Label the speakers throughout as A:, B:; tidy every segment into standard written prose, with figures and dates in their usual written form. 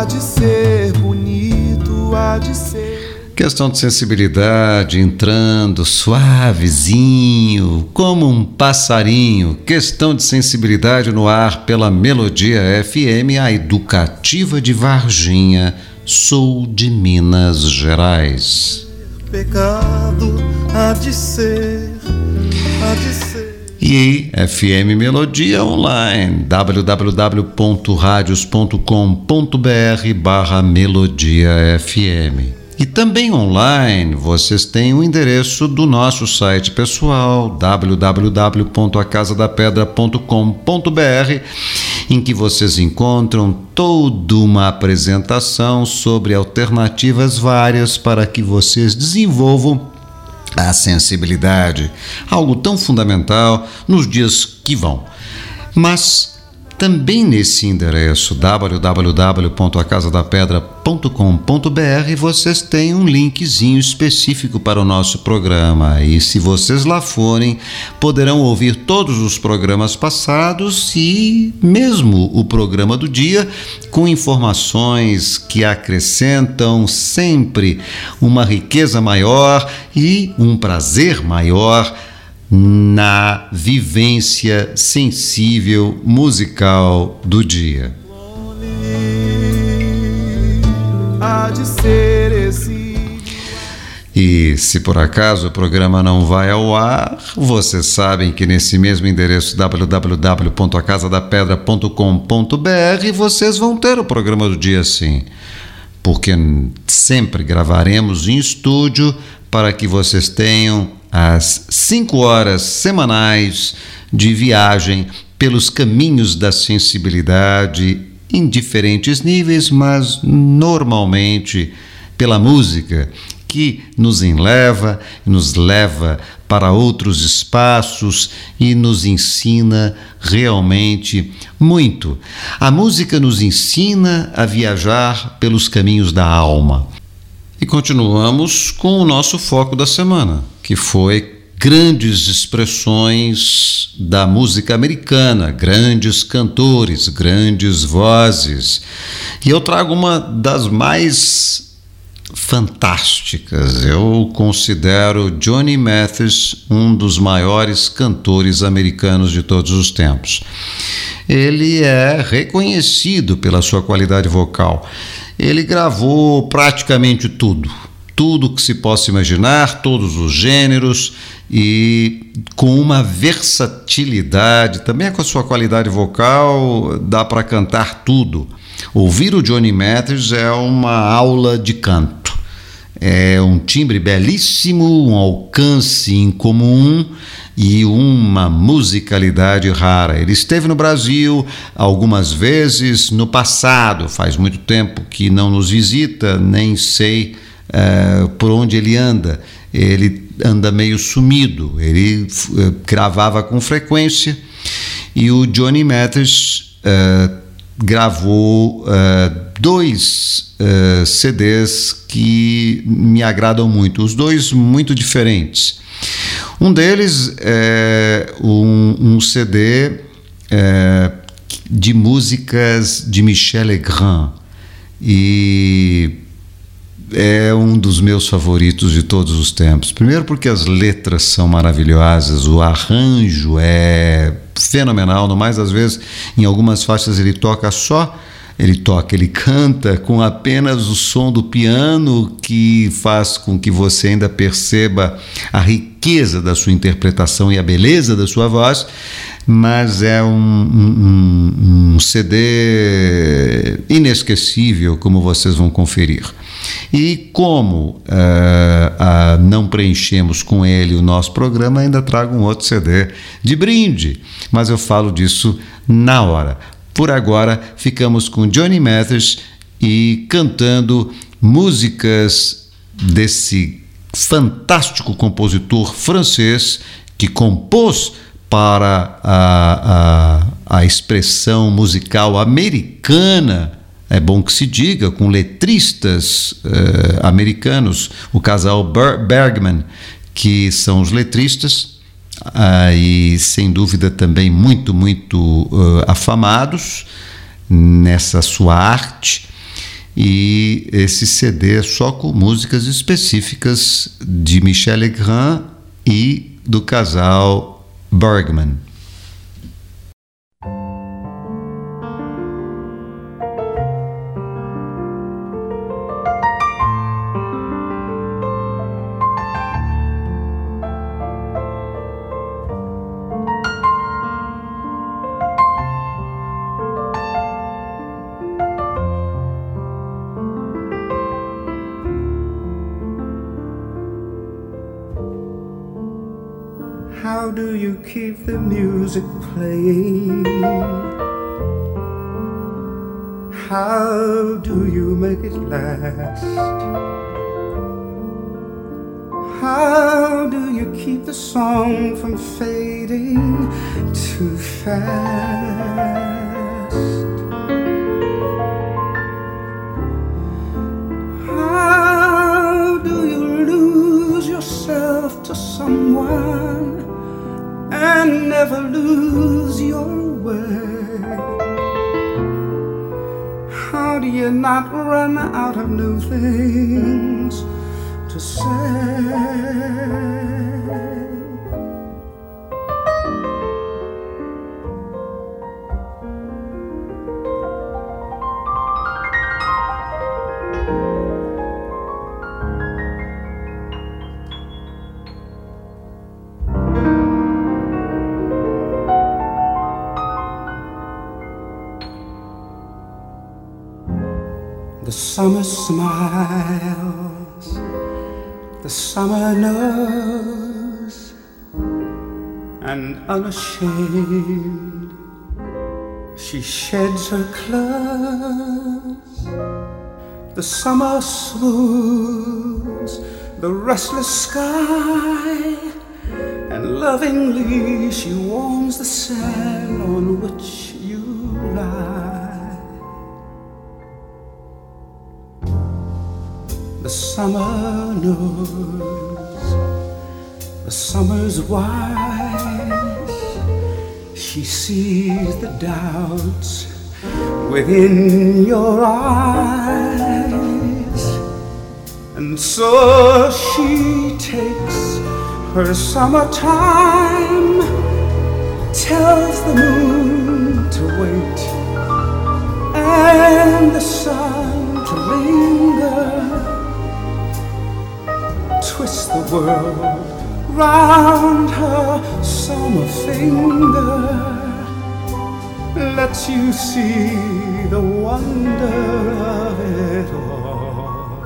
A: de ser bonito, há de ser.
B: Questão de sensibilidade, entrando suavezinho, como um passarinho. Questão de sensibilidade no ar pela Melodia FM, a educativa de Varginha, sul de Minas Gerais.
A: Pecado, há de ser, há de ser.
B: E FM Melodia Online, www.radios.com.br/Melodia FM. E também online, vocês têm o endereço do nosso site pessoal, www.acasadapedra.com.br, em que vocês encontram toda uma apresentação sobre alternativas várias para que vocês desenvolvam a sensibilidade, algo tão fundamental nos dias que vão. Mas também nesse endereço www.acasadapedra.com.br vocês têm um linkzinho específico para o nosso programa, e se vocês lá forem, poderão ouvir todos os programas passados e mesmo o programa do dia, com informações que acrescentam sempre uma riqueza maior e um prazer maior na vivência sensível musical do dia.
A: Há de ser esse.
B: E se por acaso o programa não vai ao ar, vocês sabem que nesse mesmo endereço www.acasadapedra.com.br vocês vão ter o programa do dia sim, porque sempre gravaremos em estúdio para que vocês tenham as 5 horas semanais de viagem pelos caminhos da sensibilidade em diferentes níveis, mas normalmente pela música, que nos leva para outros espaços e nos ensina realmente muito. A música nos ensina a viajar pelos caminhos da alma. E continuamos com o nosso foco da semana, que foi grandes expressões da música americana, grandes cantores, grandes vozes. E eu trago uma das mais fantásticas. Eu considero Johnny Mathis um dos maiores cantores americanos de todos os tempos. Ele é reconhecido pela sua qualidade vocal. Ele gravou praticamente tudo que se possa imaginar, todos os gêneros, e com uma versatilidade, também com a sua qualidade vocal, dá para cantar tudo. Ouvir o Johnny Mathis é uma aula de canto. É um timbre belíssimo, um alcance incomum e uma musicalidade rara. Ele esteve no Brasil algumas vezes no passado, faz muito tempo que não nos visita, nem sei por onde ele anda. Ele anda meio sumido, ele gravava com frequência, e o Johnny Mathis gravou 2 CDs que me agradam muito, os dois muito diferentes. Um deles é um CD de músicas de Michel Legrand, e é um dos meus favoritos de todos os tempos. Primeiro porque as letras são maravilhosas, o arranjo é fenomenal, no mais às vezes em algumas faixas ele canta com apenas o som do piano, que faz com que você ainda perceba a riqueza da sua interpretação e a beleza da sua voz, mas é um CD inesquecível, como vocês vão conferir. E como não preenchemos com ele o nosso programa, ainda trago um outro CD de brinde, mas eu falo disso na hora. Por agora, ficamos com Johnny Mathis e cantando músicas desse fantástico compositor francês que compôs para a expressão musical americana. É bom que se diga, com letristas americanos, o casal Bergman, que são os letristas, e sem dúvida também muito afamados nessa sua arte. e esse CD é só com músicas específicas de Michel Legrand e do casal Bergman.
A: How do you keep the music playing? How do you make it last? How do you keep the song from fading too fast? How do you lose yourself to someone and never lose your way? How do you not run out of new things to say? The summer smiles, the summer knows, and unashamed she sheds her clothes. The summer smooths the restless sky, and lovingly she warms the sand on which you lie. The summer knows, the summer's wise. She sees the doubts within your eyes, and so she takes her summertime, tells the moon to wait and the sun to linger. Twist the world round her summer finger, lets you see the wonder of it all.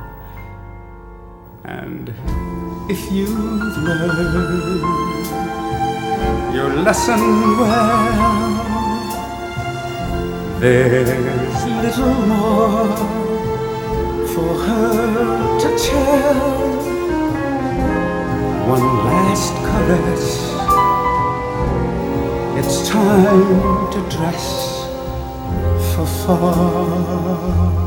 A: And if you've learned your lesson well, there's little more for her to tell. One last caress, it's time to dress for fall.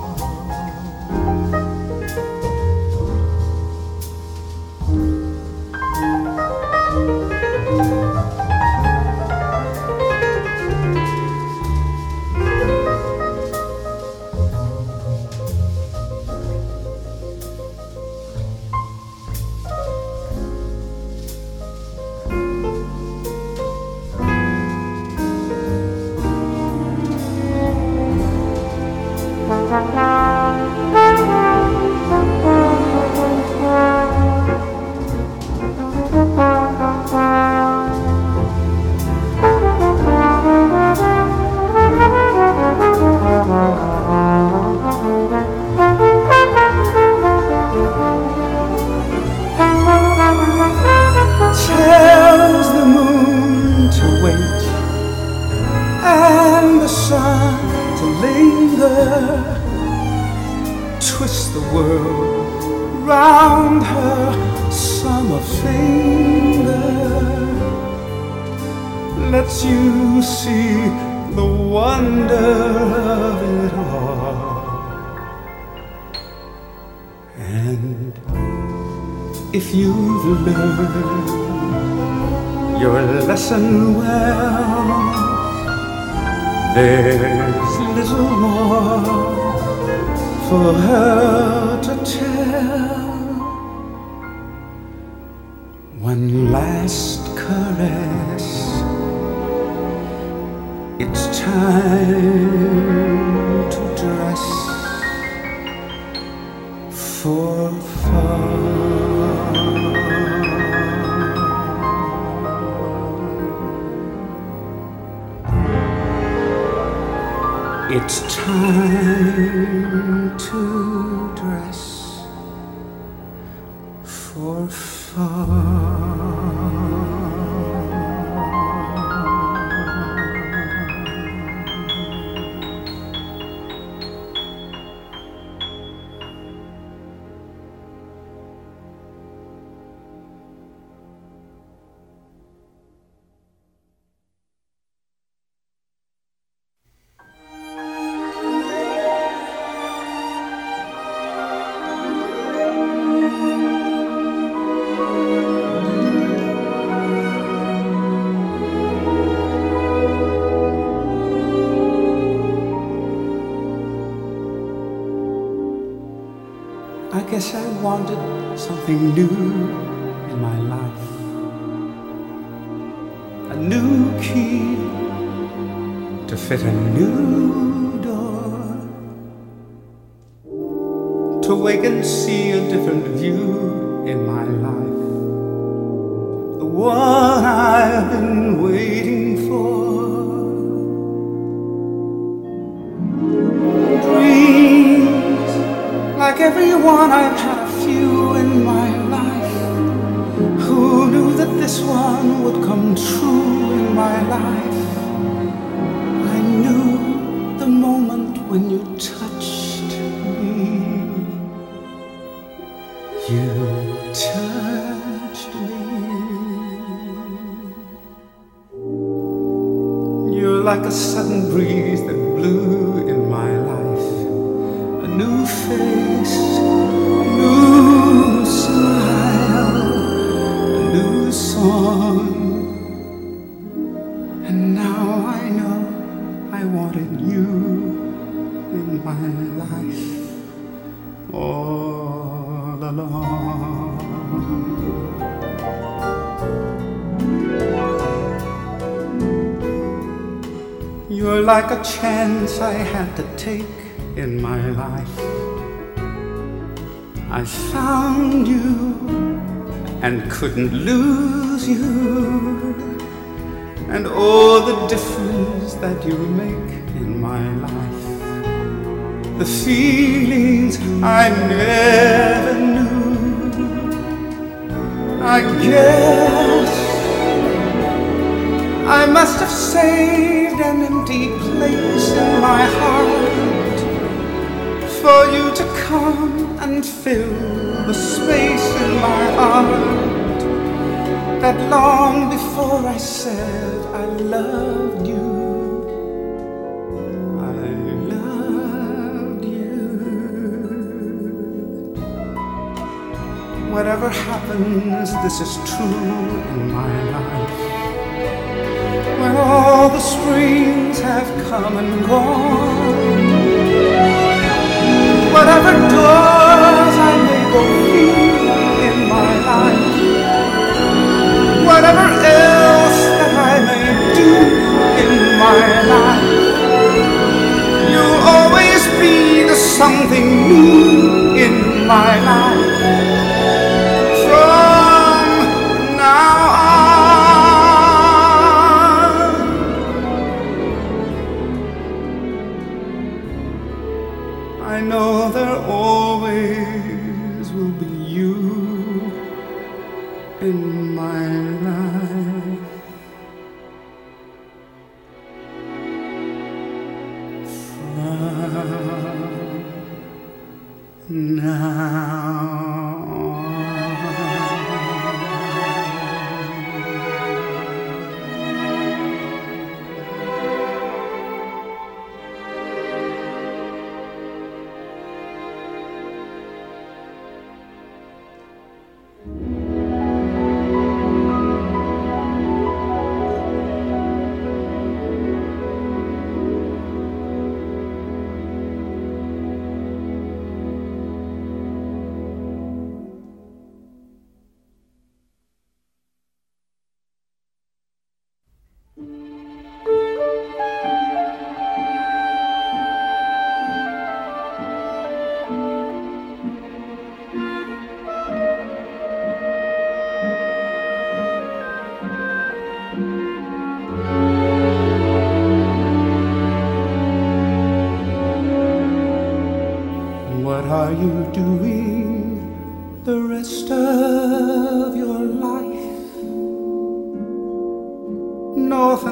A: Tells the moon to wait and the sun to linger. Twist the world round her summer finger, lets you see the wonder of it all. And if you've learned your lesson well, there's little more for her to tell one last caress. It's time to dress for fun. It's time to dress for fun. I guess I wanted something new in my life, a new key to fit a new door, to wake and see a different view in my life, the one I've been waiting for. Like everyone, I've had a few in my life. Who knew that this one would come true in my life? I knew the moment when you touched me. You touched me. You're like a sudden breeze that blew in my life. A new face, a new smile, a new song. And now I know I wanted you in my life all along. You're like a chance I had to take in my life. I found you and couldn't lose you, and all the difference that you make in my life, the feelings I never knew. I guess I must have saved an empty place in my heart for you to come and fill the space in my heart that long before I said I loved you, I loved you. Whatever happens, this is true in my life. When all the springs have come and gone, whatever doors I may go through in my life, whatever else that I may do in my life, you'll always be the something new in my life. From now on, I know there always will be you in my life. From now on.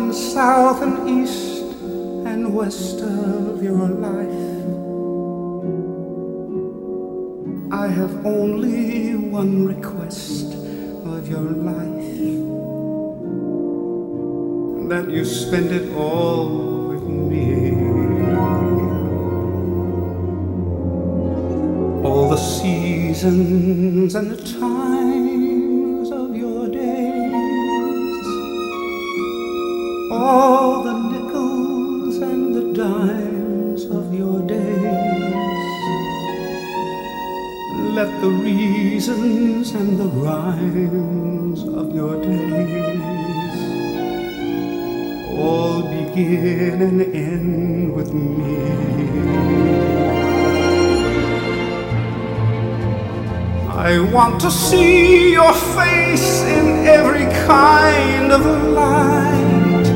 A: and south and east and west of your life. I have only one request of your life, that you spend it all with me. All the seasons and the times of your days, all the nickels and the dimes of your days. Let the reasons and the rhymes of your days all begin and end with me. I want to see your face in every kind of light,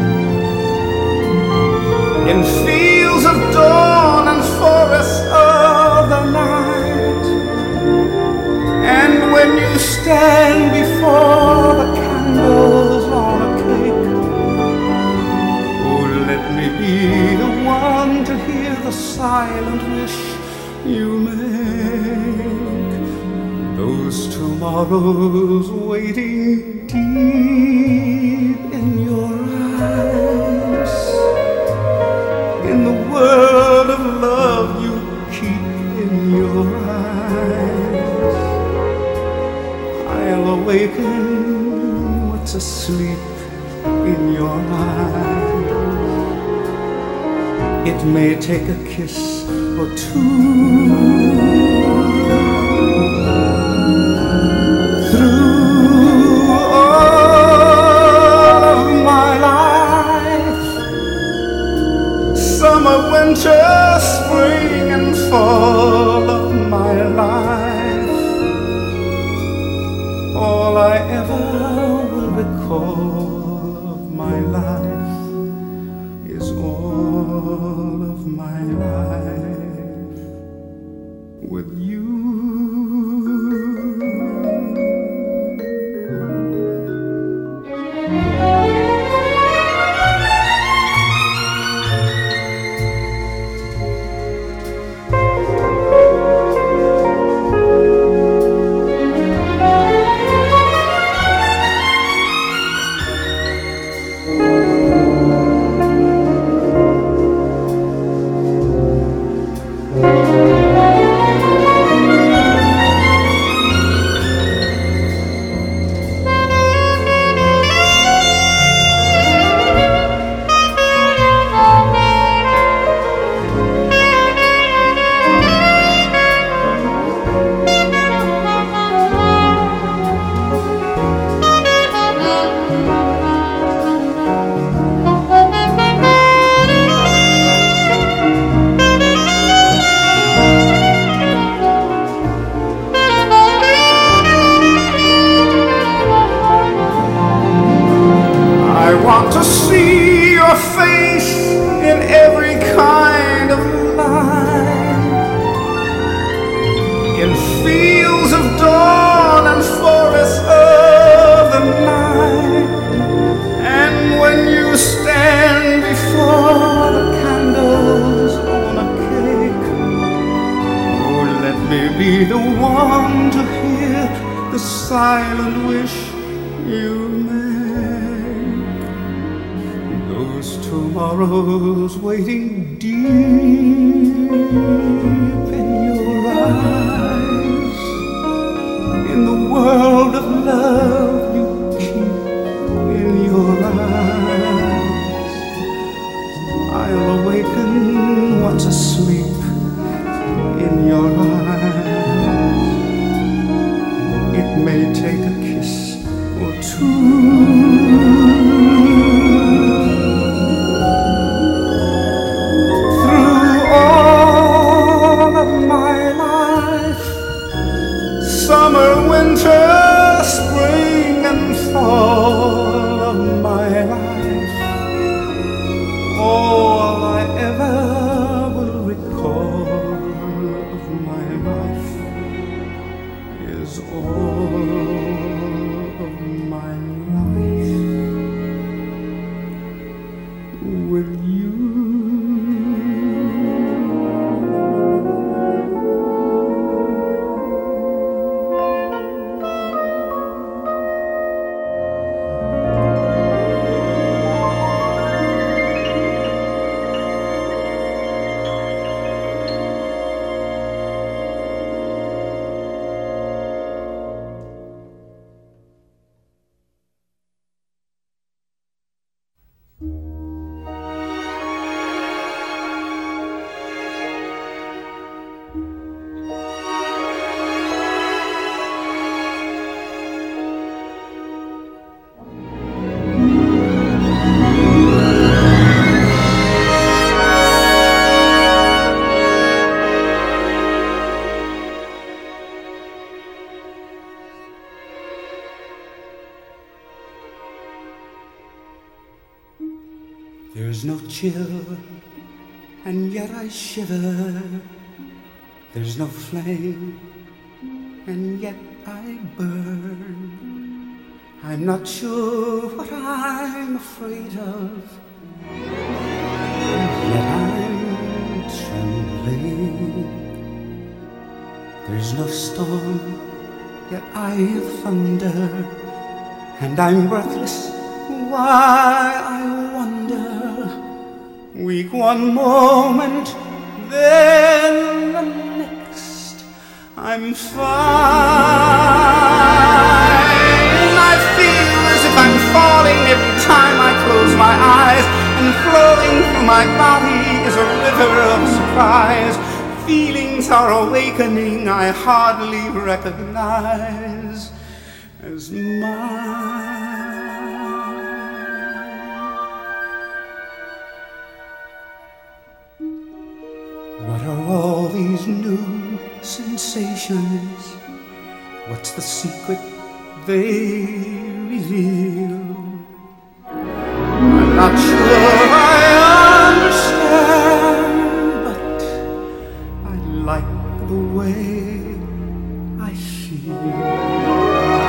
A: in fields of dawn and forests of the night. And when you stand before the candles on a cake, oh, let me be the one to hear the silent wish you make. Those tomorrows waiting deep in your eyes, in the world of love you keep in your eyes. I'll awaken what's asleep in your eyes. It may take a kiss or two. Summer, winter, spring, and fall of my life, all I ever will recall of my life is all of my life with you. I want to see your face in every kind of light, in fields of dawn and forests of the night. And when you stand before the candles on a cake, oh, let me be the one to hear the silent wish you make. Those tomorrows waiting deep in your eyes, in the world of love you keep in your eyes. I'll awaken what's asleep in your eyes. It may take a kiss or two. Summer, winter, spring, and fall of my life, all I ever will recall of my life is all of my life. There's no chill, and yet I shiver. There's no flame, and yet I burn. I'm not sure what I'm afraid of, and yet I'm trembling. There's no storm, yet I hear thunder, and I'm breathless. Why, I wonder. Weak one moment, then the next, I'm fine. I feel as if I'm falling every time I close my eyes, and flowing through my body is a river of surprise. Feelings are awakening I hardly recognize as mine. What are all these new sensations? What's the secret they reveal? I'm not sure I understand, but I like the way I feel.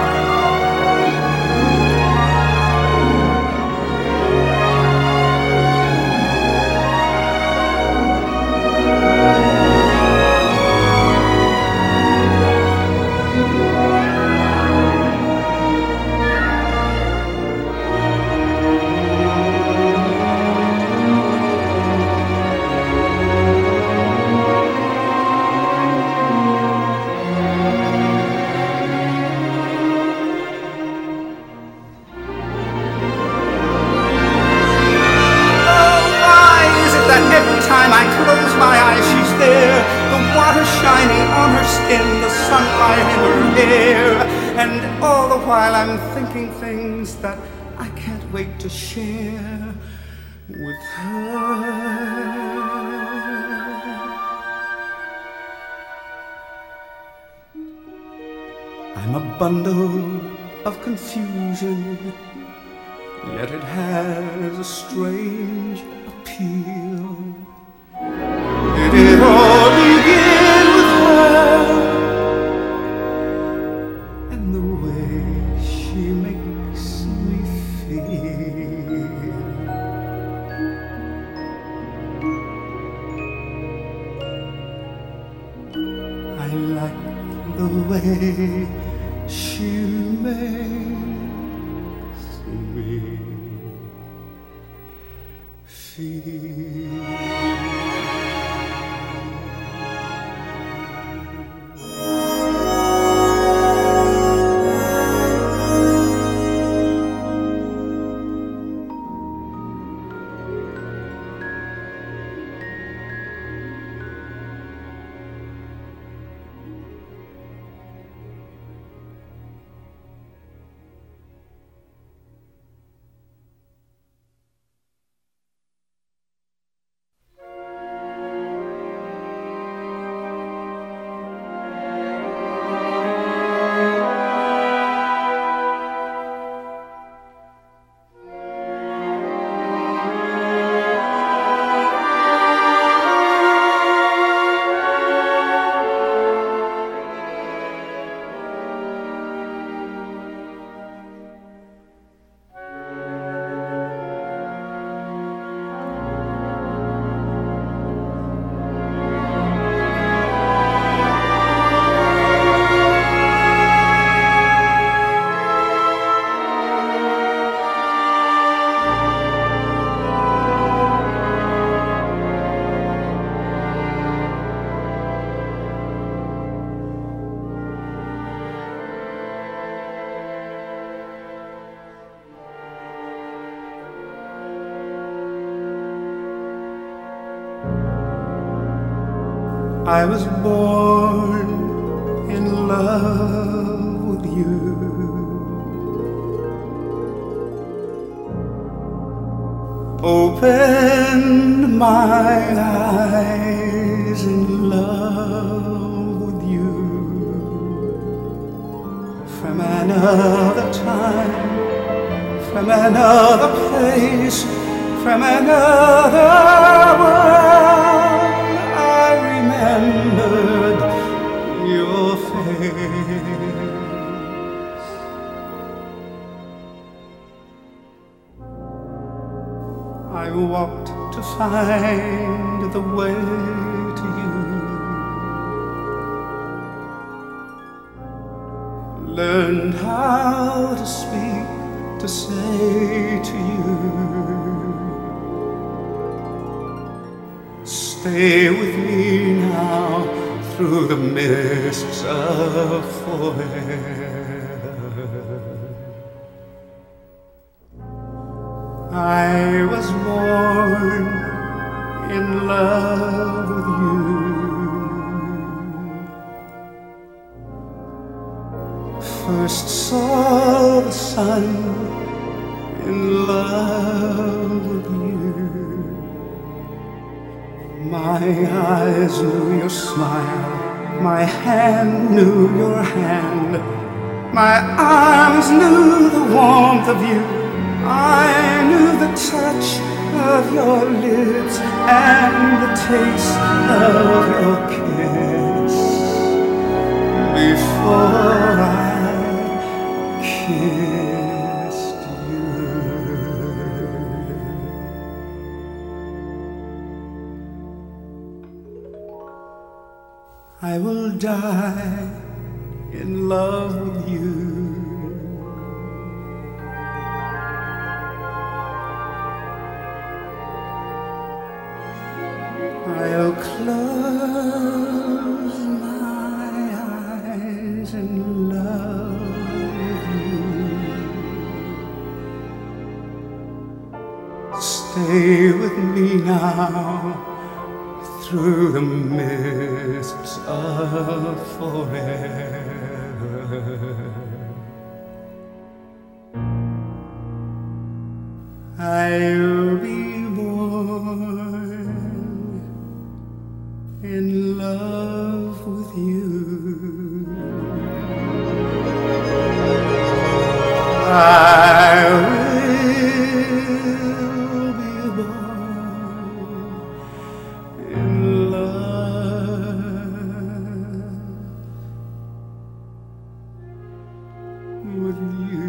A: While I'm thinking things that I can't wait to share with her. I'm a bundle of confusion, yet it has a strange appeal. Did it all begin with her? And the way she makes me feel. I like the way she makes me feel. I was born in love with you. Opened my eyes in love with you. From another time, from another place, from another world. I remembered your face. I walked to find the way to you, learned how to speak, to say to you, stay with me now through the mists of forever. I was born in love with you. First saw the sun in love with you. My eyes knew your smile, my hand knew your hand, my arms knew the warmth of you. I knew the touch of your lips and the taste of your kiss before I kissed you. I will die in love with you. I'll close my eyes in love with you. Stay with me now through the mists of forever. I'll be born in love with you. I will be born in love with you.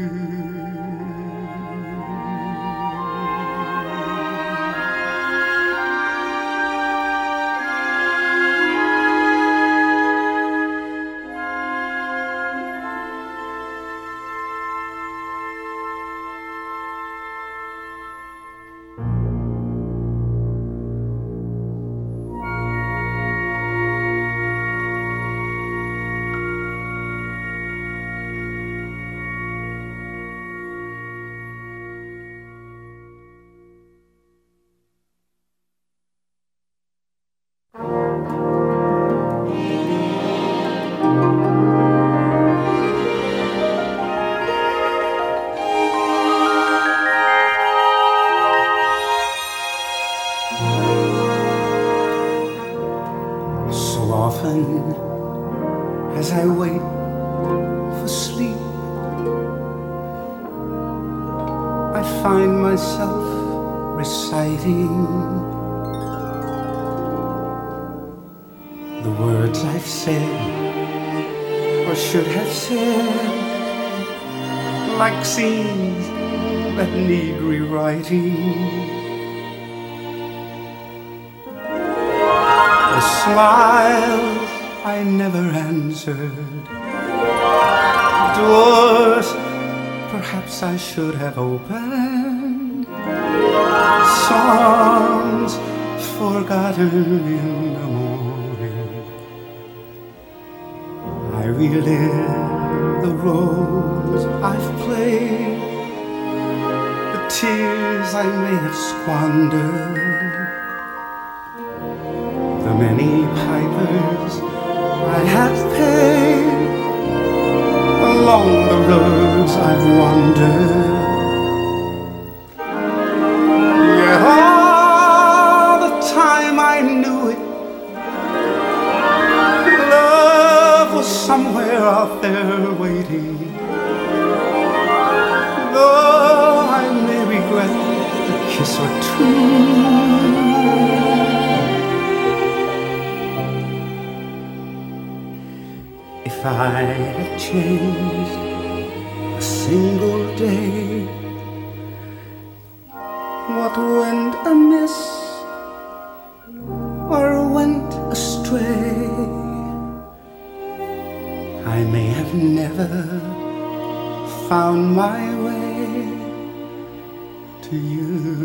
A: Often as I wait for sleep, I find myself reciting the words I've said or should have said, like scenes that need rewriting. The smiles I never answered, doors perhaps I should have opened, songs forgotten in the morning. I relive the roles I've played, the tears I may have squandered, the many pipers I have paid along the roads I've wandered. Yet all the time I knew it, love was somewhere out there waiting. Though I may regret the kiss or I had changed a single day, what went amiss or went astray, I may have never found my way to you.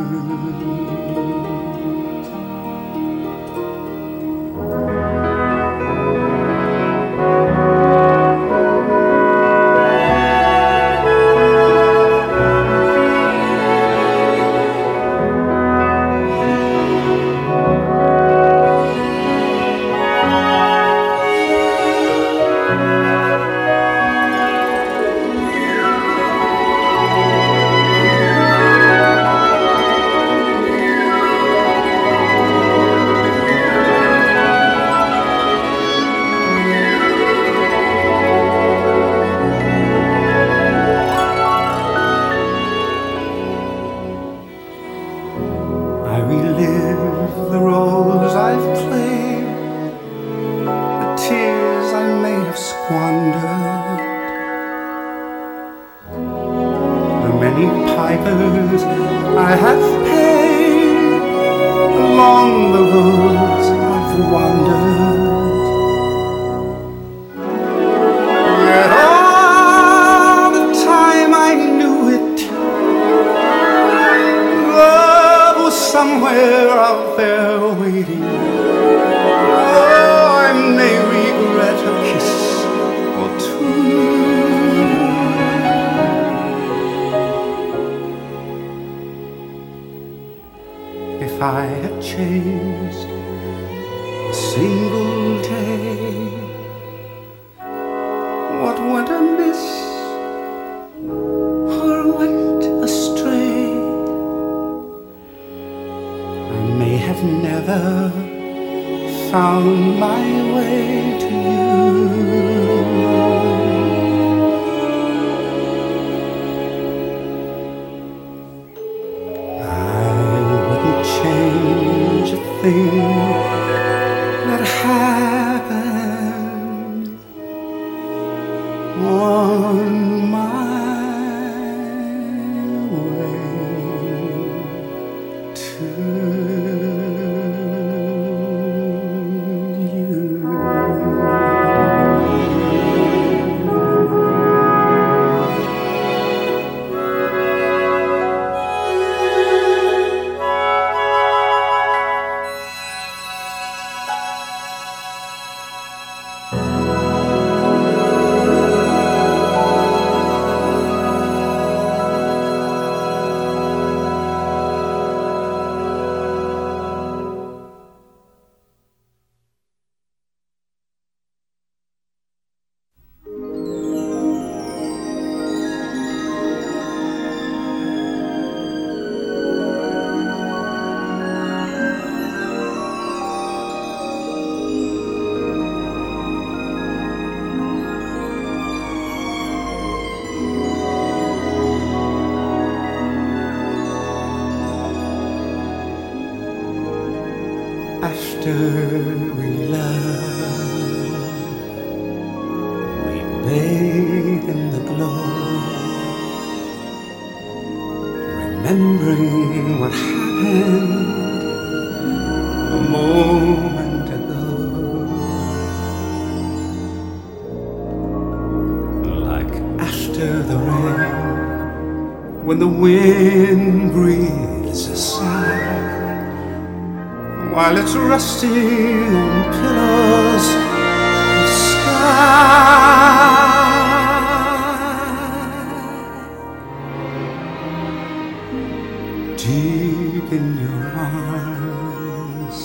A: I relive the roles I've played, the tears I may have squandered, the many pipers I have paid along the roads I've wandered. Yet all the time I knew it, somewhere out there waiting. Oh, I may regret a kiss or two, if I had changed a single day, what went amiss or went astray, may have never found my way to you. I wouldn't change a thing that happened on my way to after we love, we bathe in the glow, remembering what happened a moment ago. Like after the rain, when the wind breathes a sigh, while it's resting on pillows of sky. Deep in your arms,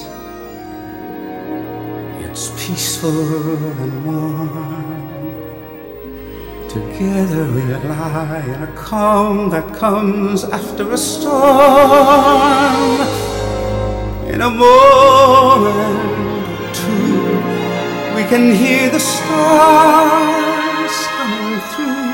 A: it's peaceful and warm. Together we lie in a calm that comes after a storm. In a moment or two, we can hear the stars coming through.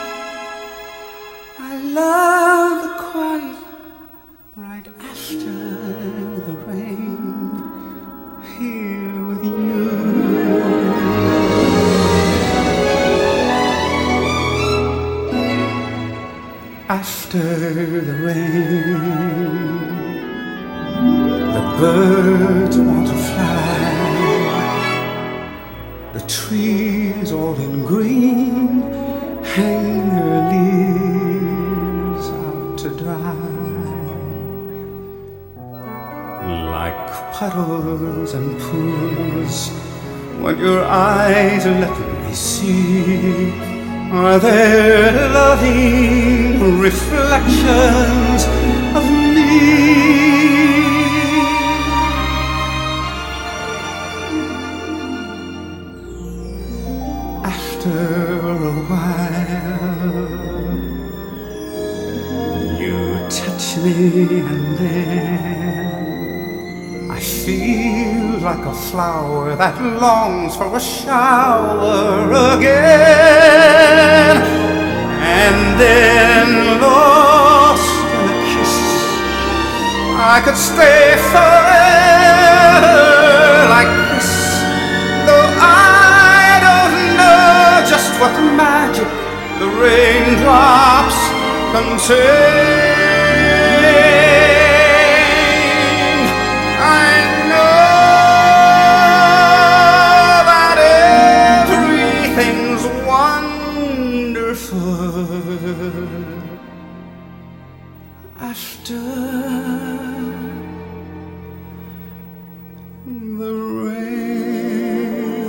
A: I love the quiet right after the rain, here with you. After the rain, the birds want to fly, the trees all in green hang their leaves out to dry, like puddles and pools. What your eyes let me see are there loving reflections of me. After a while, you touch me and then I feel like a flower that longs for a shower again. And then lost in a kiss, I could stay forever like this, though I don't know just what magic the raindrops contain. I know that everything's wonderful after the rain.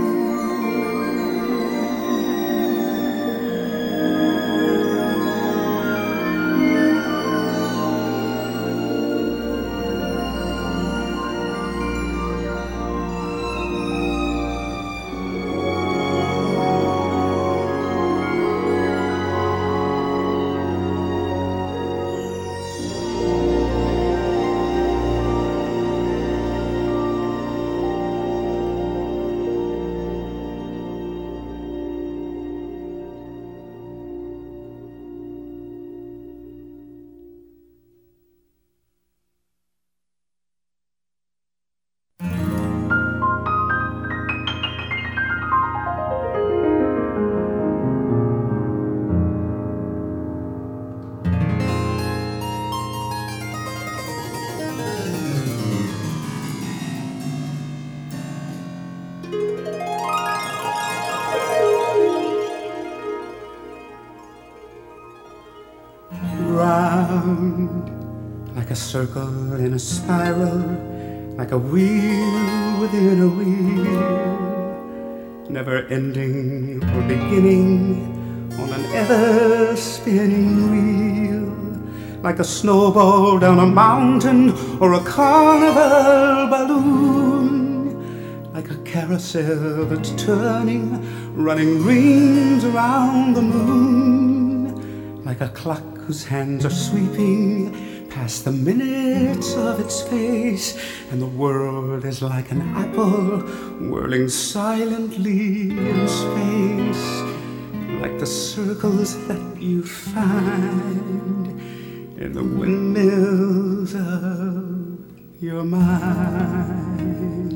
A: Round like a circle in a spiral, like a wheel within a wheel, never ending or beginning on an ever spinning wheel, like a snowball down a mountain or a carnival balloon, like a carousel that's turning, running rings around the moon, like a clock whose hands are sweeping past the minutes of its face, and the world is like an apple whirling silently in space, like the circles that you find in the windmills of your mind,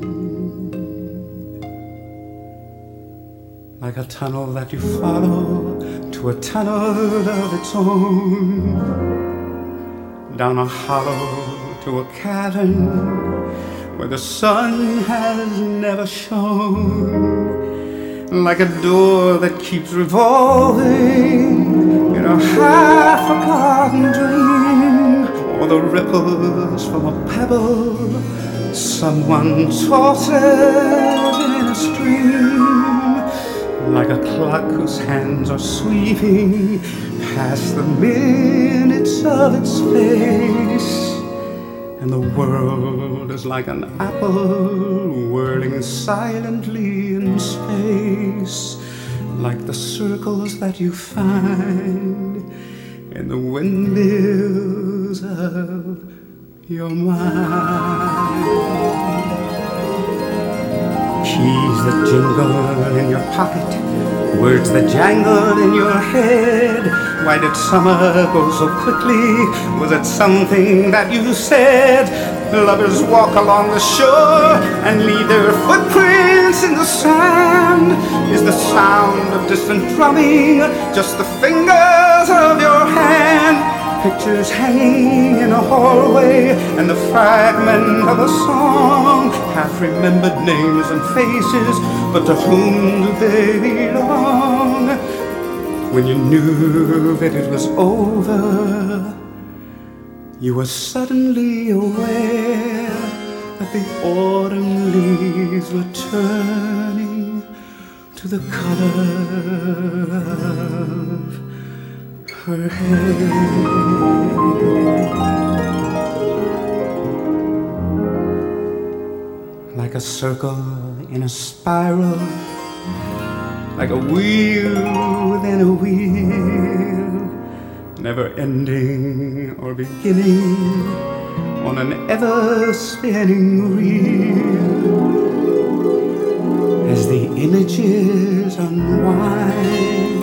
A: like a tunnel that you follow to a tunnel of its own, down a hollow to a cavern where the sun has never shone, like a door that keeps revolving in a half-forgotten dream, or the ripples from a pebble someone tosses in a stream, like a clock whose hands are sweeping past the minutes of its face, and the world is like an apple whirling silently in space, like the circles that you find in the windmills of your mind. Keys that jingle in your pocket, words that jangle in your head. Why did summer go so quickly? Was it something that you said? Lovers walk along the shore and leave their footprints in the sand. Is the sound of distant drumming just the fingers of your hand? pictures hanging in a hallway, and the fragment of a song, half-remembered names and faces, but to whom do they belong? When you knew that it was over, you were suddenly aware that the autumn leaves were turning to the color of her hair. Like a circle in a spiral, like a wheel within a wheel, never ending or beginning on an ever-spinning reel. As the images unwind,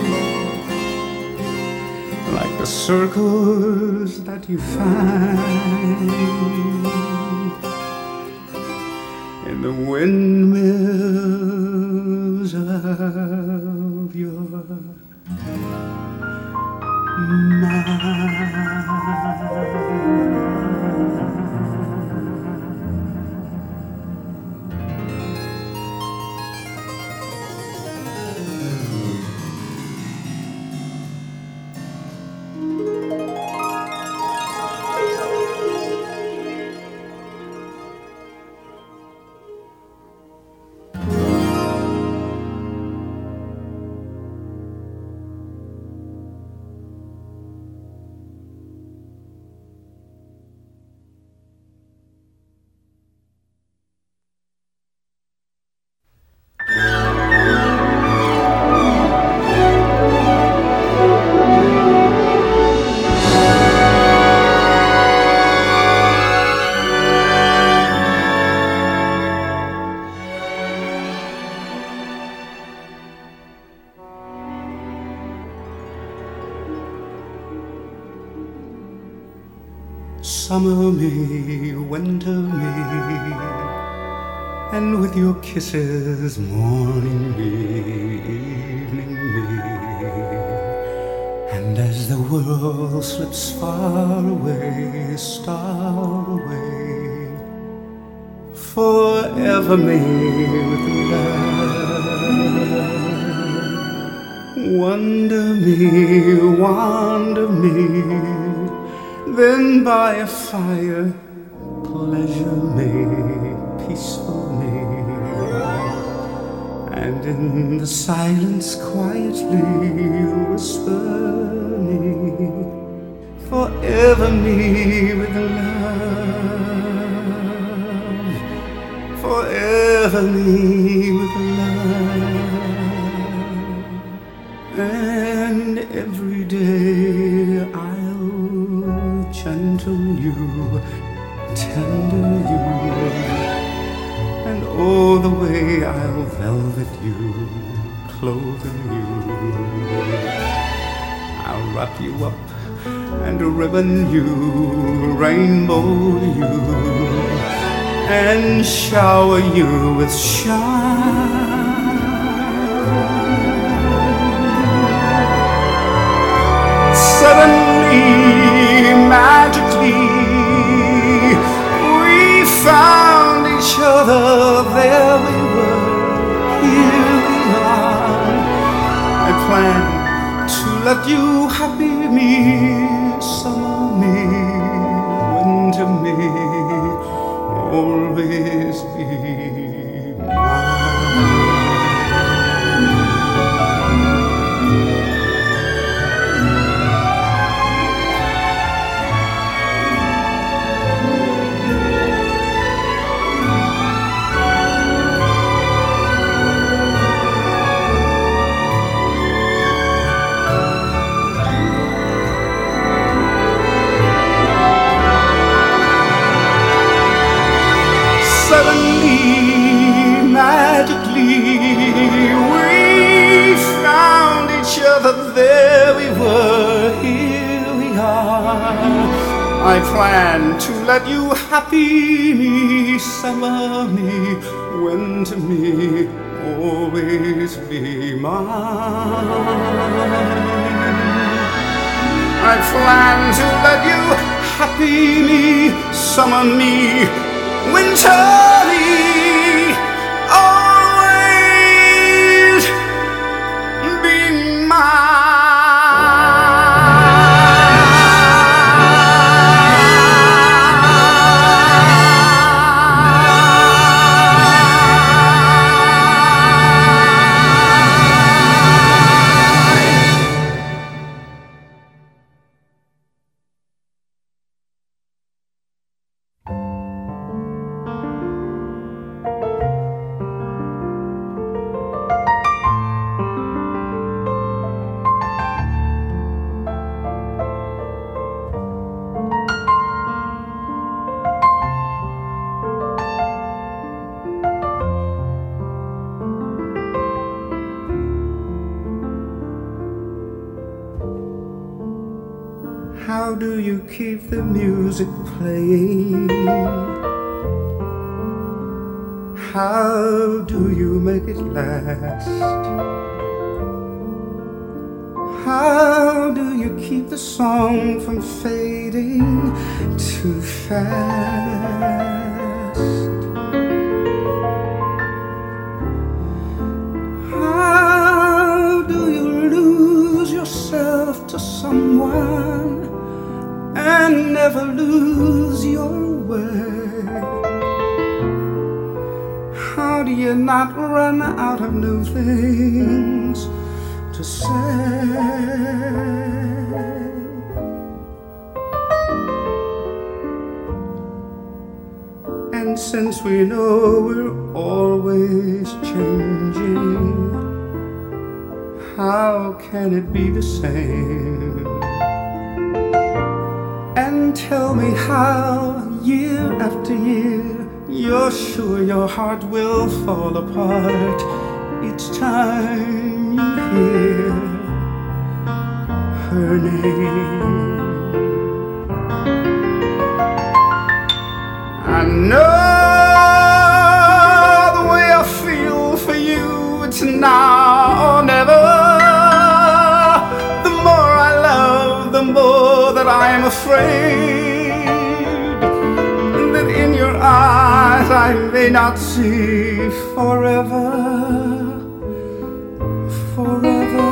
A: like the circles that you find in the windmills of your mind. Summer me, winter me, and with your kisses, morning me, evening me. And as the world slips far away, star away, forever me with love. Wonder me, wander me, then by a fire, pleasure me, peaceful me, and in the silence quietly whisper me, forever me with love, forever me with love, and every day I'll gentle you, tender you, and all the way I'll velvet you, clothing you. I'll wrap you up and ribbon you, rainbow you, and shower you with shine. Suddenly, magically, we found each other. There we were, here we are. I planned to let you happy me, summer me, winter me, always be mine. Suddenly, magically, we found each other. There we were, here we are. I planned to let you happy me, summer me, winter me, always be mine. I plan to let you happy me, summer me, winter me, always be mine. How do you keep the music playing? How do you make it last? How do you keep the song from fading too fast? How do you lose yourself to someone and never lose your way? How do you not run out of new things to say? And since we know we're always changing, how can it be the same? And tell me how, year after year, you're sure your heart will fall apart each time you hear her name. I know the way I feel for you, it's now or never. The more I love, the more that I'm afraid that in your eyes I may not see forever, forever.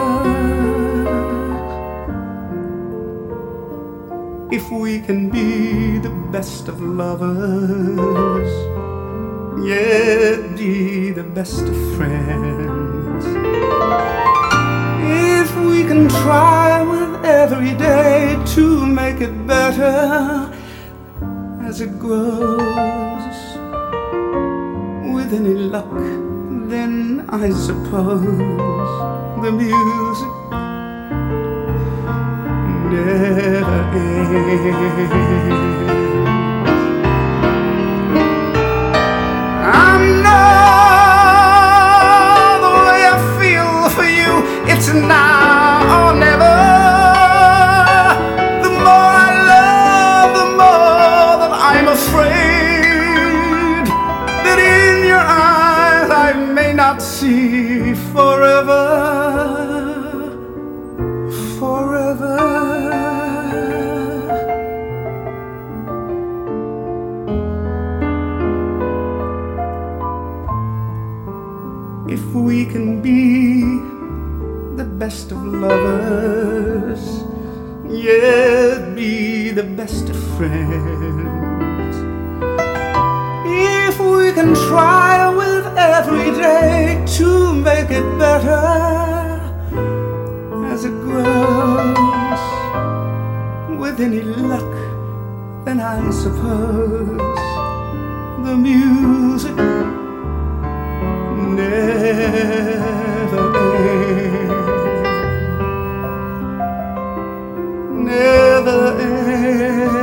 A: If we can be the best of lovers, yet be the best of friends. If we can try with every day to make it better as it grows, with any luck, then I suppose the music never ends. I know the way I feel for you, it's now or never. The more I love, the more that I'm afraid that in your eyes I may not see forever, forever. If we can be the best of lovers, yet be the best of friends. If we can try with every day to make it better as it grows, with any luck, then I suppose the music never ends, never ends.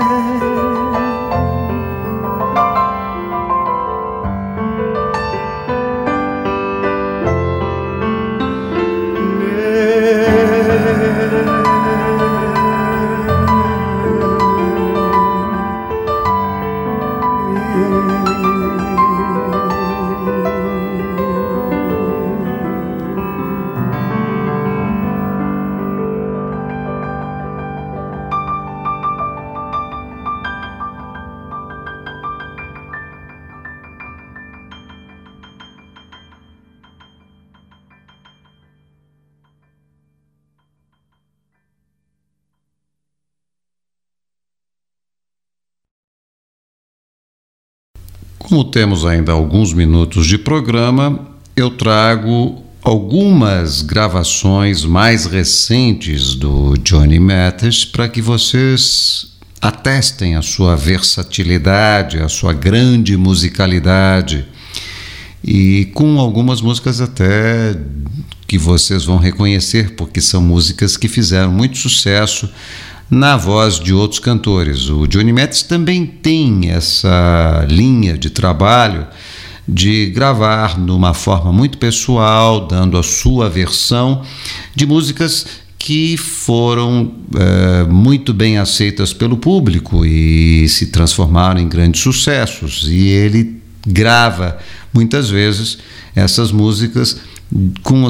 B: Como temos ainda alguns minutos de programa, eu trago algumas gravações mais recentes do Johnny Mathis para que vocês atestem a sua versatilidade, a sua grande musicalidade, e com algumas músicas até que vocês vão reconhecer, porque são músicas que fizeram muito sucesso na voz de outros cantores. O Johnny Mathis também tem essa linha de trabalho de gravar numa forma muito pessoal, dando a sua versão de músicas que foram muito bem aceitas pelo público e se transformaram em grandes sucessos. E ele grava muitas vezes essas músicas com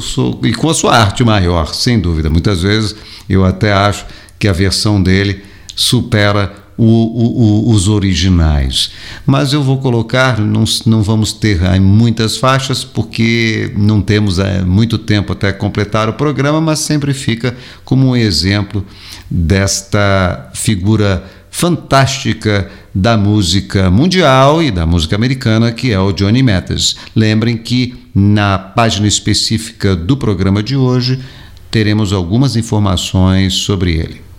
B: a sua arte maior, sem dúvida. Muitas vezes eu até acho que a versão dele supera os originais. Mas eu vou colocar, não vamos ter muitas faixas, porque não temos muito tempo até completar o programa, mas sempre fica como um exemplo desta figura fantástica da música mundial e da música americana, que é o Johnny Mathis. Lembrem que na página específica do programa de hoje teremos algumas informações sobre ele.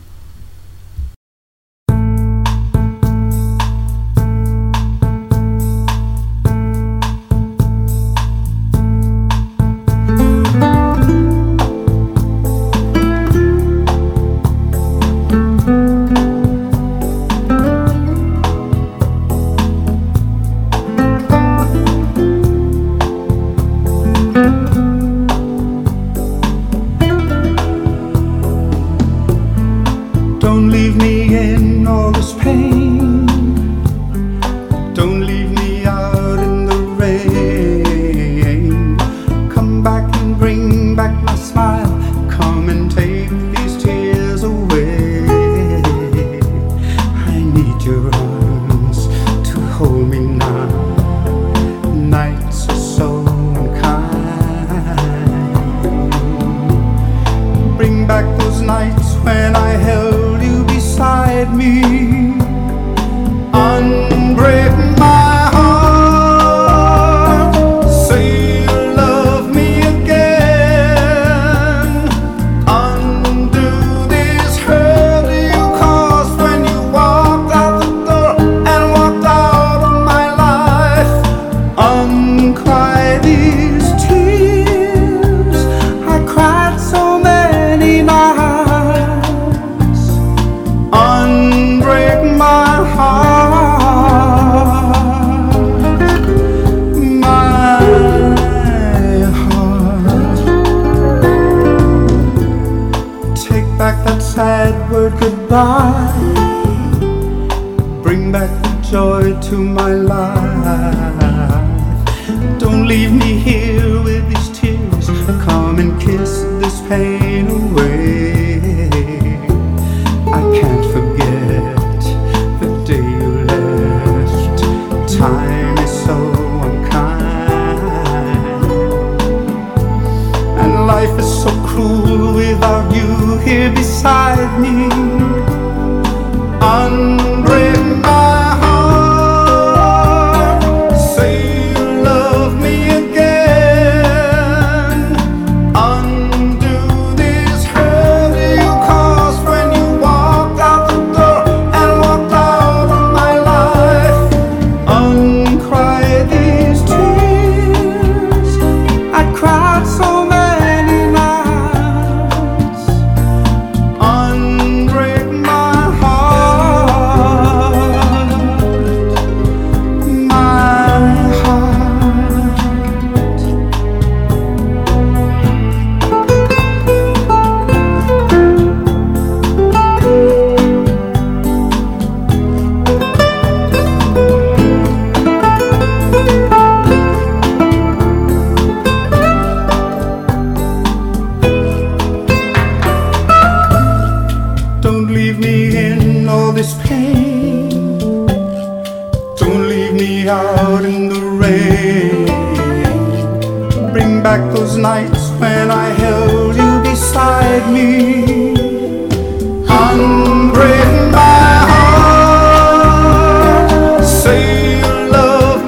A: Unbreak my heart, say you love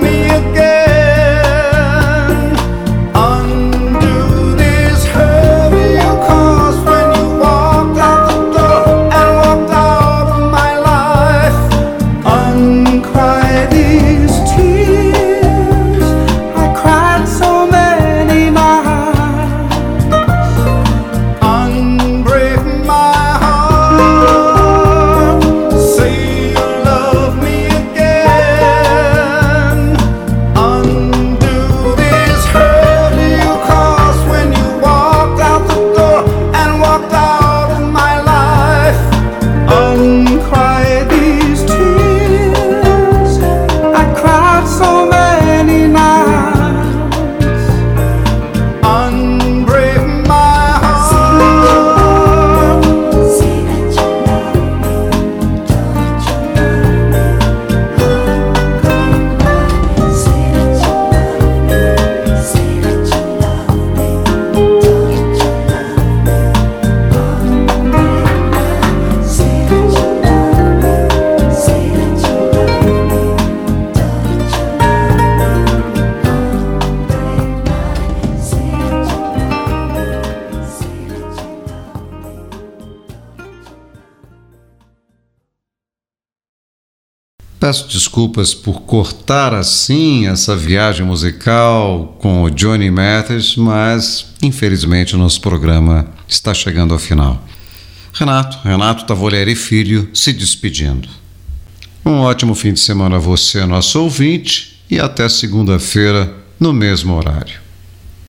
B: Peço desculpas por cortar assim essa viagem musical com o Johnny Mathis, mas infelizmente o nosso programa está chegando ao final. Renato Tavolieri Filho se despedindo. Um ótimo fim de semana a você, nosso ouvinte, e até segunda-feira no mesmo horário.